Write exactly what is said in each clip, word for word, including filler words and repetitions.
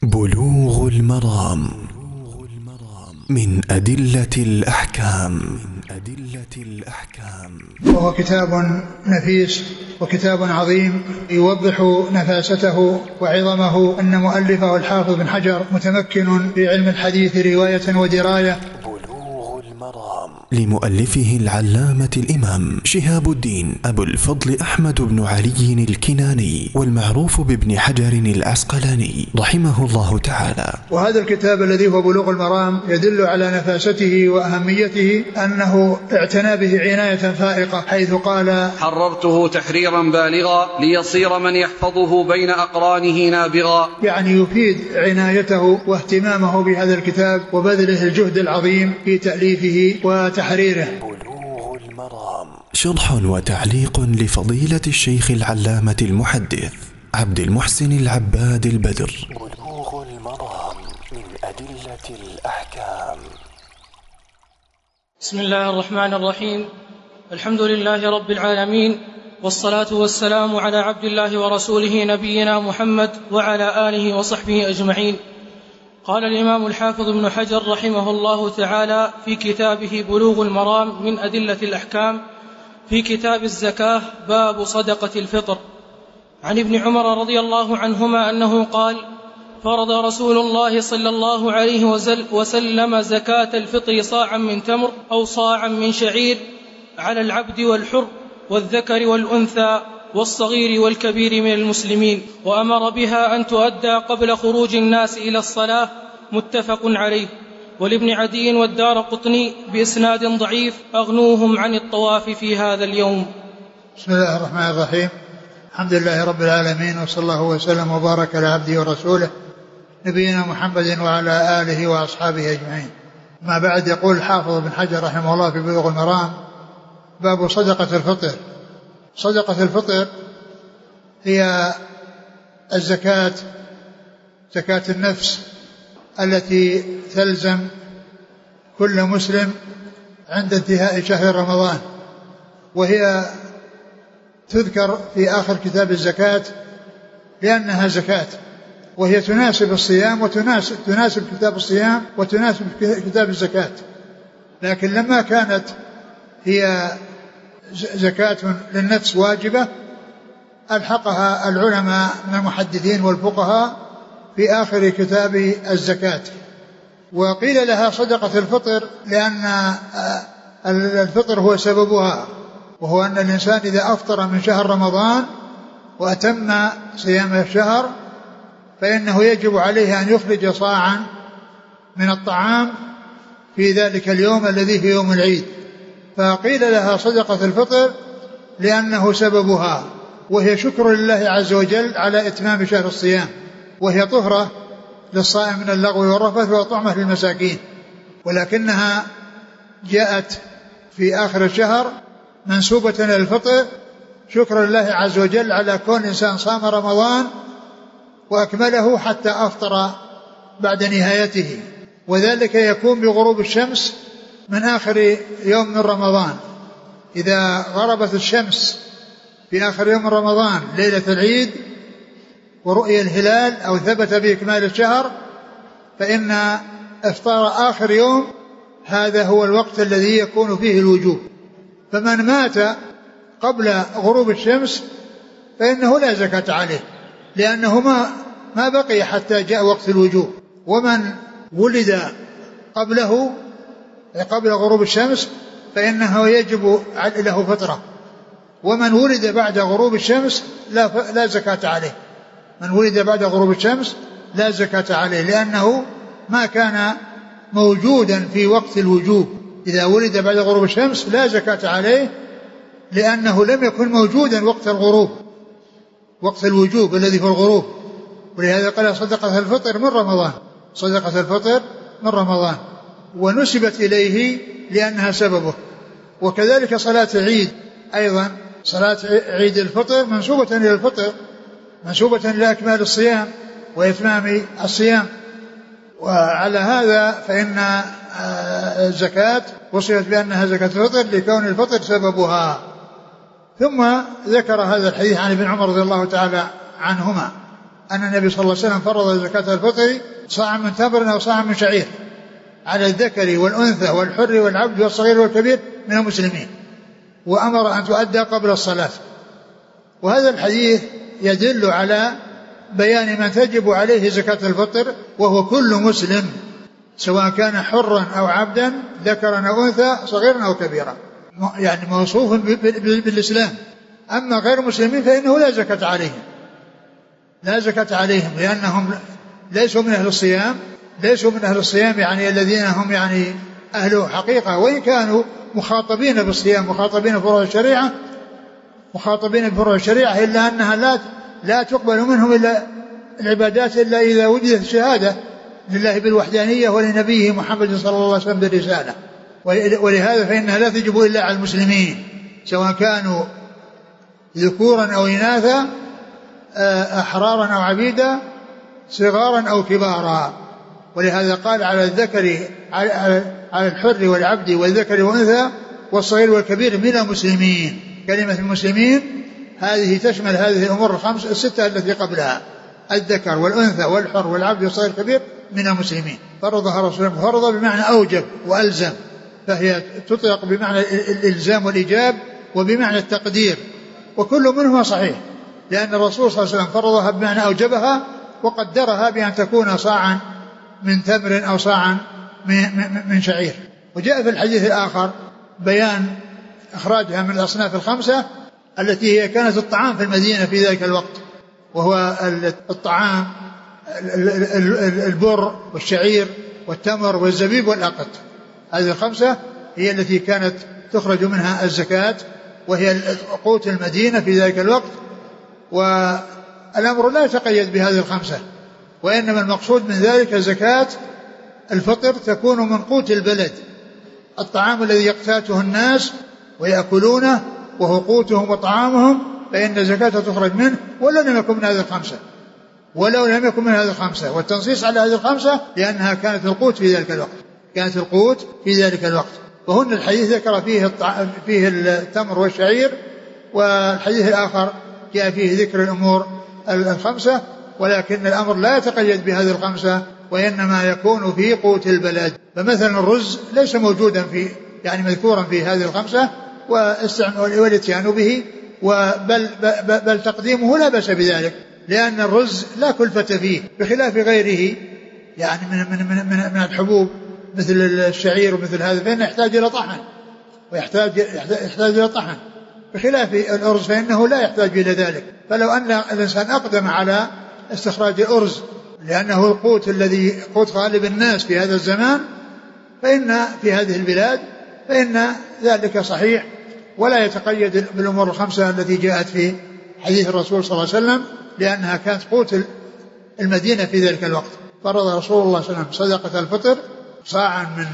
بلوغ المرام من أدلة الأحكام. وهو كتاب نفيس وكتاب عظيم يوضح نفاسته وعظمه، أن مؤلفه الحافظ بن حجر متمكن في علم الحديث رواية ودراية. لمؤلفه العلامة الإمام شهاب الدين أبو الفضل أحمد بن علي الكناني، والمعروف بابن حجر العسقلاني رحمه الله تعالى. وهذا الكتاب الذي هو بلوغ المرام يدل على نفاسته وأهميته، أنه اعتنى به عناية فائقة، حيث قال: حررته تحريرا بالغا ليصير من يحفظه بين أقرانه نابغا. يعني يفيد عنايته واهتمامه بهذا الكتاب وبذله الجهد العظيم في تأليفه وتحريره. بلوغ المرام شرح وتعليق لفضيلة الشيخ العلامة المحدث عبد المحسن العباد البدر. بلوغ المرام من أدلة الأحكام. بسم الله الرحمن الرحيم. الحمد لله رب العالمين، والصلاة والسلام على عبد الله ورسوله نبينا محمد وعلى آله وصحبه أجمعين. قال الإمام الحافظ ابن حجر رحمه الله تعالى في كتابه بلوغ المرام من أدلة الأحكام في كتاب الزكاة باب صدقة الفطر، عن ابن عمر رضي الله عنهما أنه قال: فرض رسول الله صلى الله عليه وسلم زكاة الفطر صاعا من تمر أو صاعا من شعير على العبد والحر والذكر والأنثى والصغير والكبير من المسلمين، وأمر بها أن تؤدى قبل خروج الناس إلى الصلاة، متفق عليه. ولابن عدي والدارقطني بإسناد ضعيف: أغنوهم عن الطواف في هذا اليوم. بسم الله الرحمن الرحيم. الحمد لله رب العالمين، وصلى الله وسلم وبارك على عبده ورسوله نبينا محمد وعلى آله وأصحابه أجمعين. ما بعد، يقول الحافظ بن حجر رحمه الله في بلوغ المرام: باب صدقة الفطر. صدقة الفطر هي الزكاة، زكاة النفس التي تلزم كل مسلم عند انتهاء شهر رمضان، وهي تذكر في آخر كتاب الزكاة لأنها زكاة، وهي تناسب الصيام وتناسب تناسب كتاب الصيام وتناسب كتاب الزكاة. لكن لما كانت هي زكاة للنفس واجبة، ألحقها العلماء من المحدثين والفقهاء في آخر كتاب الزكاة. وقيل لها صدقة الفطر لأن الفطر هو سببها، وهو أن الإنسان إذا أفطر من شهر رمضان وأتم صيام الشهر فإنه يجب عليه أن يخرج صاعا من الطعام في ذلك اليوم الذي في يوم العيد، فقيل لها صدقة الفطر لأنه سببها، وهي شكر لله عز وجل على إتمام شهر الصيام، وهي طهرة للصائم من اللغو والرفث وطعمة للمساكين، ولكنها جاءت في آخر الشهر منسوبة للفطر شكر لله عز وجل على كون الإنسان صام رمضان وأكمله حتى أفطر بعد نهايته، وذلك يكون بغروب الشمس من آخر يوم من رمضان. إذا غربت الشمس في آخر يوم من رمضان ليلة العيد ورؤية الهلال أو ثبت بإكمال الشهر، فإن إفطار آخر يوم هذا هو الوقت الذي يكون فيه الوجوب. فمن مات قبل غروب الشمس فإنه لا زكاة عليه، لأنه ما ما بقي حتى جاء وقت الوجوب. ومن ولد قبله قبل غروب الشمس فإنه يجب له فطرة، ومن ولد بعد غروب الشمس لا, لا زكاة عليه. من ولد بعد غروب الشمس لا زكاة عليه، لأنه ما كان موجودا في وقت الوجوب. إذا ولد بعد غروب الشمس لا زكاة عليه، لأنه لم يكن موجودا وقت الغروب، وقت الوجوب الذي في الغروب. ولهذا قال صدقة الفطر من رمضان، صدقة الفطر من رمضان، ونسبت إليه لأنها سببه. وكذلك صلاة العيد أيضا، صلاة عيد الفطر منسوبة إلى الفطر، منسوبة إلى إكمال الصيام وإتمام الصيام. وعلى هذا فإن الزكاة وصفت بأنها زكاة الفطر لكون الفطر سببها. ثم ذكر هذا الحديث عن ابن عمر رضي الله تعالى عنهما أن النبي صلى الله عليه وسلم فرض زكاة الفطر صاع من تمر أو صاع من شعير على الذكر والأنثى والحر والعبد والصغير والكبير من المسلمين، وأمر أن تؤدى قبل الصلاة. وهذا الحديث يدل على بيان من تجب عليه زكاة الفطر، وهو كل مسلم سواء كان حرا أو عبدا، ذكرا أو أنثى، صغيرا أو كبيرا، يعني موصوف بالإسلام. أما غير المسلمين فإنه لا زكاة عليهم، لا زكاة عليهم لأنهم ليسوا من أهل الصيام، ليسوا من أهل الصيام يعني الذين هم يعني أهل حقيقة، وإن كانوا مخاطبين بالصيام، مخاطبين بفروع الشريعة، مخاطبين بفروع الشريعة، إلا أنها لا لا تقبل منهم إلا العبادات إلا إذا وجدت الشهادة لله بالوحدانية ولنبيه محمد صلى الله عليه وسلم بالرسالة. ولهذا فإنها لا تجب إلا على المسلمين سواء كانوا ذكورا أو إناثا، أحرارا أو عبيدا، صغارا أو كبارا. ولهذا قال على الذكر على الحر والعبد والذكر والأنثى والصغير والكبير من المسلمين. كلمة المسلمين هذه تشمل هذه الأمور الخمس الستة التي قبلها، الذكر والأنثى والحر والعبد والصغير والكبير من المسلمين. فرضها رسول الله، فرض بمعنى أوجب وألزم، فهي تطلق بمعنى الإلزام والإيجاب وبمعنى التقدير، وكل منهما صحيح، لأن الرسول صلى الله عليه وسلم فرضها بمعنى أوجبها وقدرها بأن تكون صاعا من تمر أو صاعا من شعير. وجاء في الحديث الآخر بيان إخراجها من الأصناف الخمسة التي هي كانت الطعام في المدينة في ذلك الوقت، وهو الطعام البر والشعير والتمر والزبيب والأقط. هذه الخمسة هي التي كانت تخرج منها الزكاة، وهي قوت المدينة في ذلك الوقت. والأمر لا يتقيد بهذه الخمسة، وإنما المقصود من ذلك زكاة الفطر تكون من قوت البلد، الطعام الذي يقتاته الناس ويأكلونه وهو قوتهم وطعامهم، فإن زكاة تخرج منه ولو لم يكن من هذه الخمسة، ولو لم يكن من هذه الخمسة. والتنصيص على هذه الخمسة لأنها كانت القوت في ذلك الوقت، كانت القوت في ذلك الوقت. وهن الحديث ذكر فيه فيه التمر والشعير، والحديث الآخر جاء فيه ذكر الأمور الخمسة، ولكن الأمر لا يتقيد بهذه الخمسة، وإنما يكون في قوت البلد. فمثلا الرز ليس موجودا في يعني مذكورا في هذه الخمسة والاتيان به، وبل بل, بل تقديمه لا بأس بذلك، لأن الرز لا كلفة فيه بخلاف غيره يعني من, من, من, من, من الحبوب مثل الشعير ومثل هذا، فإنه يحتاج إلى طحن ويحتاج يحتاج إلى طحن، بخلاف الأرز فإنه لا يحتاج إلى ذلك. فلو أن الإنسان أقدم على استخراج الأرز لأنه القوت الذي قوت غالب الناس في هذا الزمان فإن في هذه البلاد فإن ذلك صحيح، ولا يتقيد بالأمور الخمسة التي جاءت في حديث الرسول صلى الله عليه وسلم، لأنها كانت قوت المدينة في ذلك الوقت. فرض رسول الله صلى الله عليه وسلم صدقة الفطر صاعا من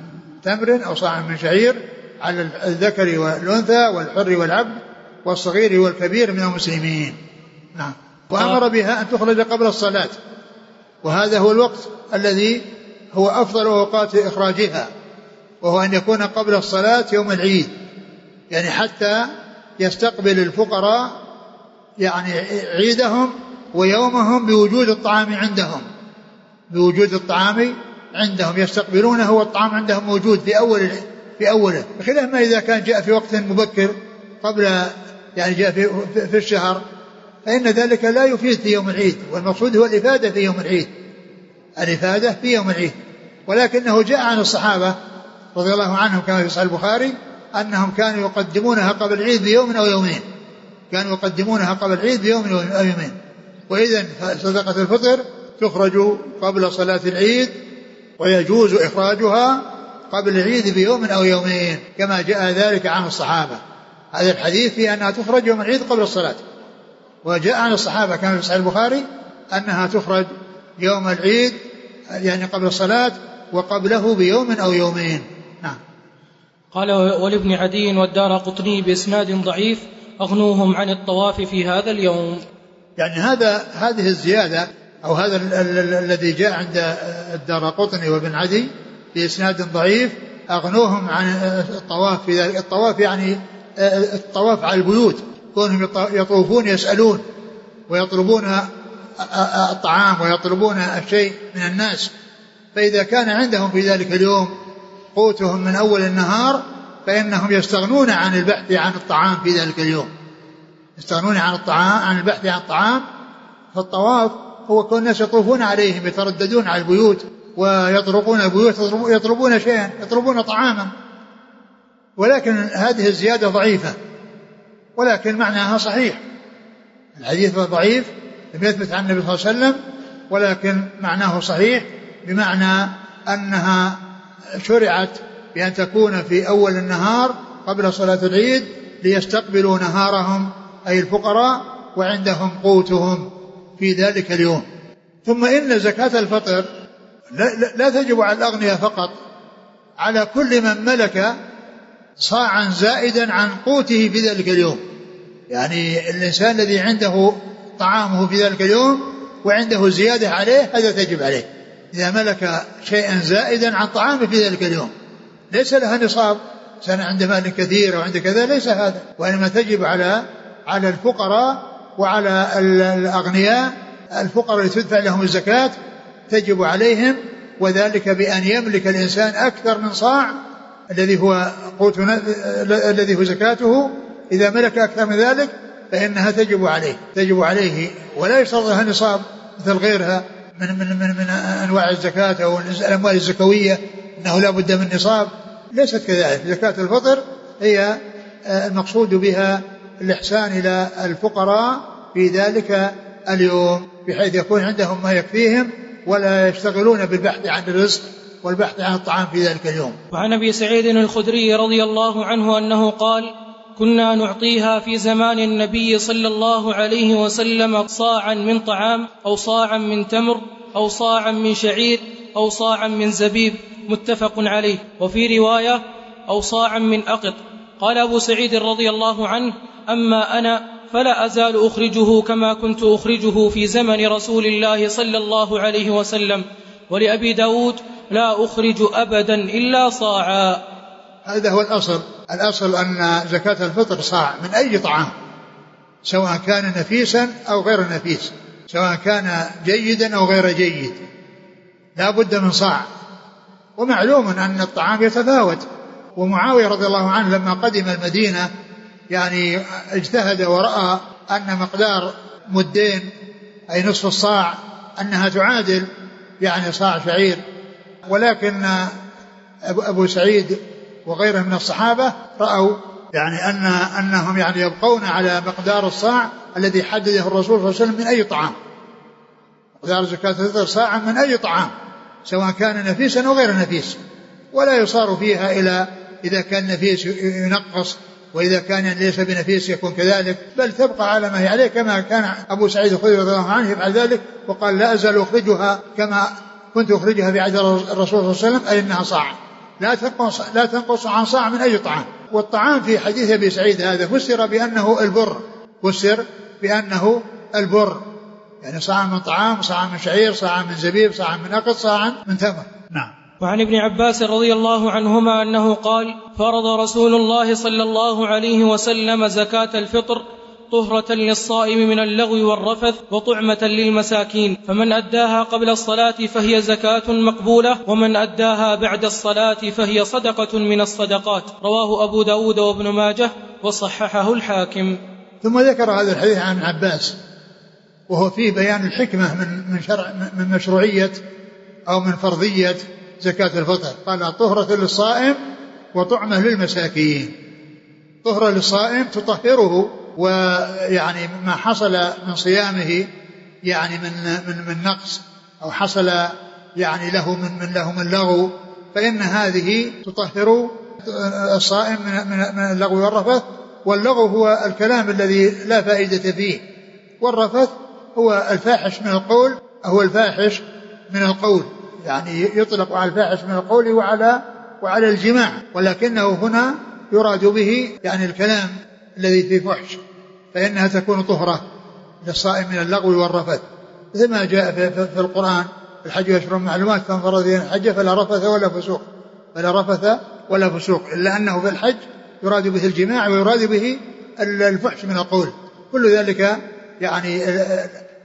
تمر أو صاعا من شعير على الذكر والأنثى والحر والعبد والصغير والكبير من المسلمين. نعم. وأمر بها أن تخرج قبل الصلاة، وهذا هو الوقت الذي هو أفضل أوقات إخراجها، وهو أن يكون قبل الصلاة يوم العيد، يعني حتى يستقبل الفقراء يعني عيدهم ويومهم بوجود الطعام عندهم، بوجود الطعام عندهم يستقبلونه والطعام عندهم موجود في أول في أوله، بخلاف ما إذا كان جاء في وقت مبكر قبل يعني جاء في, في الشهر، فإن ذلك لا يفيد في يوم العيد، والمقصود هو الإفادة في يوم العيد، الإفادة في يوم العيد. ولكنه جاء عن الصحابة رضي الله عنهم كما في صحيح البخاري أنهم كانوا يقدمونها قبل العيد بيوم أو يومين، كانوا يقدمونها قبل العيد بيوم أو يومين. وإذن صدقة الفطر تخرج قبل صلاة العيد، ويجوز إخراجها قبل العيد بيوم أو يومين كما جاء ذلك عن الصحابة. هذا الحديث في أنها تخرج يوم العيد قبل الصلاة، وجاء عن الصحابة كما في صحيح البخاري أنها تخرج يوم العيد يعني قبل الصلاة وقبله بيوم أو يومين. نعم. قال ولابن عدي والدارقطني بإسناد ضعيف أغنوهم عن الطواف في هذا اليوم. يعني هذا هذه الزيادة أو هذا الذي جاء عند الدارقطني وابن عدي بإسناد ضعيف أغنوهم عن الطواف في ذلك. الطواف يعني الطواف على البيوت، كونهم يطوفون يسألون ويطلبون الطعام ويطلبون الشيء من الناس، فإذا كان عندهم في ذلك اليوم قوتهم من أول النهار فإنهم يستغنون عن البحث عن الطعام في ذلك اليوم، يستغنون عن الطعام عن البحث عن الطعام. فالطواف هو كون الناس يطوفون عليهم، يترددون على البيوت ويطرقون البيوت يطلبون شيئا، يطلبون طعاما، ولكن هذه الزيادة ضعيفة، ولكن معناها صحيح. الحديث ضعيف لم يثبت عن النبي صلى الله عليه وسلم، ولكن معناه صحيح، بمعنى أنها شرعت بأن تكون في أول النهار قبل صلاة العيد ليستقبلوا نهارهم أي الفقراء وعندهم قوتهم في ذلك اليوم. ثم إن زكاة الفطر لا, لا تجب على الأغنياء فقط، على كل من ملك صاعا زائدا عن قوته في ذلك اليوم. يعني الإنسان الذي عنده طعامه في ذلك اليوم وعنده زيادة عليه هذا تجب عليه، إذا ملك شيئا زائدا عن طعامه في ذلك اليوم، ليس لها نصاب سنة عند مال كثير وعند كذا، ليس هذا، وإنما تجب على على الفقراء وعلى الأغنياء. الفقراء اللي تدفع لهم الزكاة تجب عليهم، وذلك بأن يملك الإنسان أكثر من صاع الذي هو قوت الذي هو زكاته. إذا ملك أكثر من ذلك فإنها تجب عليه تجب عليه ولا يشترط لها نصاب مثل غيرها من من من, من أنواع الزكاة أو الأموال الزكوية أنه لا بد من نصاب، ليست كذلك. زكاة الفطر هي المقصود بها الإحسان إلى الفقراء في ذلك اليوم، بحيث يكون عندهم ما يكفيهم ولا يشتغلون بالبحث عن الرزق والبحث عن الطعام في ذلك اليوم. وعن أبي سعيد الخدري رضي الله عنه أنه قال: كنا نعطيها في زمان النبي صلى الله عليه وسلم صاعا من طعام أو صاعا من تمر أو صاعا من شعير أو صاعا من زبيب، متفق عليه. وفي رواية أو صاعا من أقط. قال أبو سعيد رضي الله عنه: أما أنا فلا أزال أخرجه كما كنت أخرجه في زمن رسول الله صلى الله عليه وسلم. ولأبي داود: لا أخرج أبدا إلا صاعا. هذا هو الأصل. الأصل أن زكاة الفطر صاع من أي طعام، سواء كان نفيسا أو غير نفيس، سواء كان جيدا أو غير جيد، لا بد من صاع. ومعلوم أن الطعام يتفاوت. ومعاوية رضي الله عنه لما قدم المدينة يعني اجتهد ورأى أن مقدار مدين أي نصف الصاع أنها تعادل يعني صاع شعير، ولكن أبو سعيد وغيره من الصحابة رأوا يعني أن أنهم يعني يبقون على مقدار الصاع الذي حدده الرسول صلى الله عليه وسلم من أي طعام. مقدار زكاة الفطر صاعا من أي طعام، سواء كان نفيسا أو غير نفيس، ولا يصار فيها إلى إذا كان نفيس ينقص وإذا كان ليس بنفيس يكون كذلك، بل تبقى على ما هي عليه، كما كان أبو سعيد الخدري رضي الله عنه يفعل ذلك، وقال: لا أزال أخرجها كما كنت أخرجها في عهد الرسول صلى الله عليه وسلم، أي أنها صاع لا تنقص لا تنقص عن صاع من أي طعام. والطعام في حديث أبي سعيد هذا فسر بأنه البر، فسر بأنه البر، يعني صاع من طعام، صاع من شعير، صاع من زبيب، صاع من أقط، صاع من تمر. نعم. وعن ابن عباس رضي الله عنهما أنه قال: فرض رسول الله صلى الله عليه وسلم زكاة الفطر طهرة للصائم من اللغو والرفث وطعمة للمساكين، فمن أداها قبل الصلاة فهي زكاة مقبولة، ومن أداها بعد الصلاة فهي صدقة من الصدقات. رواه أبو داود وابن ماجه وصححه الحاكم. ثم ذكر هذا الحديث عن ابن عباس وهو فيه بيان الحكمة من من شرع من مشروعية أو من فرضية زكاة الفطر. قال: طهرة للصائم وطعمة للمساكين. طهرة للصائم تطهره، ويعني ما حصل من صيامه يعني من من من نقص أو حصل يعني له من من له من لغو، فإن هذه تطهر الصائم من من اللغو والرفث. واللغو هو الكلام الذي لا فائدة فيه، والرفث هو الفاحش من القول، هو الفاحش من القول، يعني يطلق على الفاحش من القول وعلى وعلى الجماع، ولكنه هنا يراد به يعني الكلام الذي فيه فحش، فإنها تكون طهرة للصائم من اللغو والرفث، مثل ما جاء في, في, في القرآن: الحج أشهر معلومات فمن فرض فيهن الحج فلا رفث ولا فسوق فلا رفث ولا فسوق، إلا أنه في الحج يراد به الجماع ويراد به الفحش من القول. كل ذلك يعني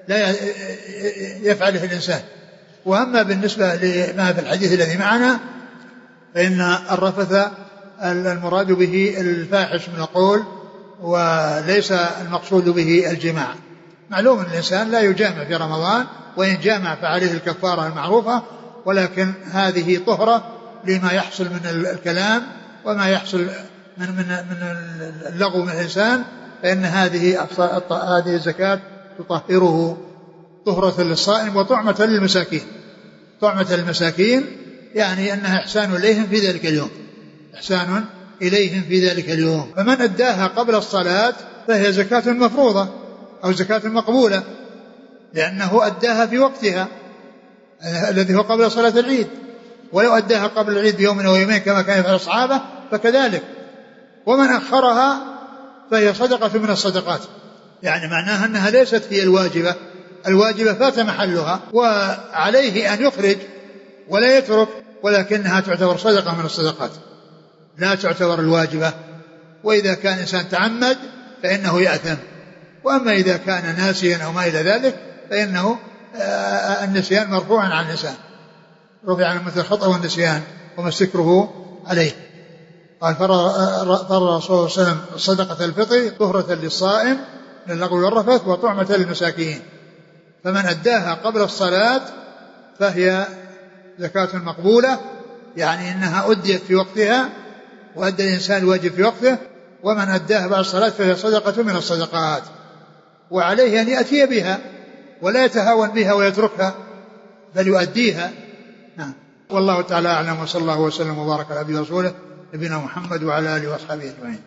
لا يفعله الإنسان. وأما بالنسبة لما في الحديث الذي معنا فإن الرفث المراد به الفاحش من القول وليس المقصود به الجماع. معلوم أن الإنسان لا يجامع في رمضان، وإن جامع فعليه الكفارة المعروفة، ولكن هذه طهرة لما يحصل من الكلام وما يحصل من من من اللغو من الإنسان، فإن هذه هذه الزكاة تطهره طهرة للصائم وطعمة للمساكين. طعمة للمساكين يعني أنها إحسان إليهم في ذلك اليوم، إحسان إليهم في ذلك اليوم. فمن أداها قبل الصلاة فهي زكاة مفروضة أو زكاة مقبولة، لأنه أداها في وقتها الذي هو قبل صلاة العيد. ولو أداها قبل العيد بيوم أو يومين كما كان يفعل الصحابة فكذلك. ومن أخرها فهي صدقة من الصدقات، يعني معناها أنها ليست هي الواجبة، الواجبة فات محلها وعليه أن يخرج ولا يترك، ولكنها تعتبر صدقة من الصدقات لا تعتبر الواجبة. وإذا كان إنسان تعمد فإنه يأثم، وأما إذا كان ناسيا أو ما إلى ذلك فإنه النسيان مرفوع عن الإنسان، رفع عن مثل الخطأ والنسيان وما استكره عليه. قال فرض الرسول صلى الله عليه وسلم صدقة الفطر طهرة للصائم من اللغو والرفث وطعمة للمساكين. فمن أداها قبل الصلاة فهي زكاة مقبولة، يعني إنها أديت في وقتها وأدى الإنسان الواجب في وقته. ومن أداها بعد الصلاة فهي صدقة من الصدقات، وعليه أن يأتي بها ولا يتهاون بها ويتركها بل يؤديها. نعم. والله تعالى أعلم، وصلى الله وسلم وبارك على عبده ورسوله نبينا محمد وعلى آله وأصحابه أجمعين.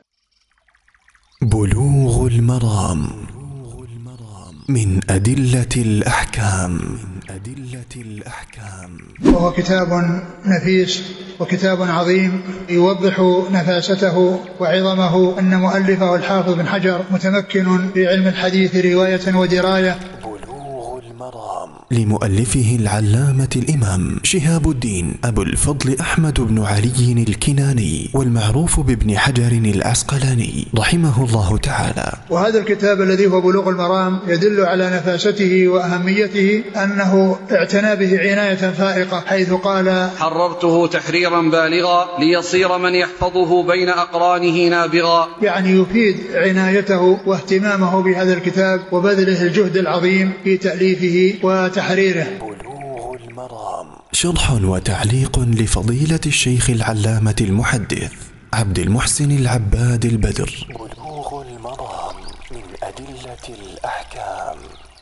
بلوغ المرام من أدلة الأحكام. أدلة الأحكام وهو كتاب نفيس وكتاب عظيم يوضح نفاسته وعظمه. أن مؤلفه الحافظ بن حجر متمكن في علم الحديث رواية ودراية. بلوغ المرام لمؤلفه العلامة الإمام شهاب الدين أبو الفضل أحمد بن علي الكناني، والمعروف بابن حجر العسقلاني رحمه الله تعالى. وهذا الكتاب الذي هو بلوغ المرام يدل على نفاسته وأهميته، أنه اعتنى به عناية فائقة، حيث قال: حررته تحريرا بالغا ليصير من يحفظه بين أقرانه نابغا. يعني يفيد عنايته واهتمامه بهذا الكتاب وبذله الجهد العظيم في تأليفه وتحريره. بلوغ المرام شرح وتعليق لفضيلة الشيخ العلامة المحدث عبد المحسن العباد البدر. بلوغ المرام من أدلة الأحكام.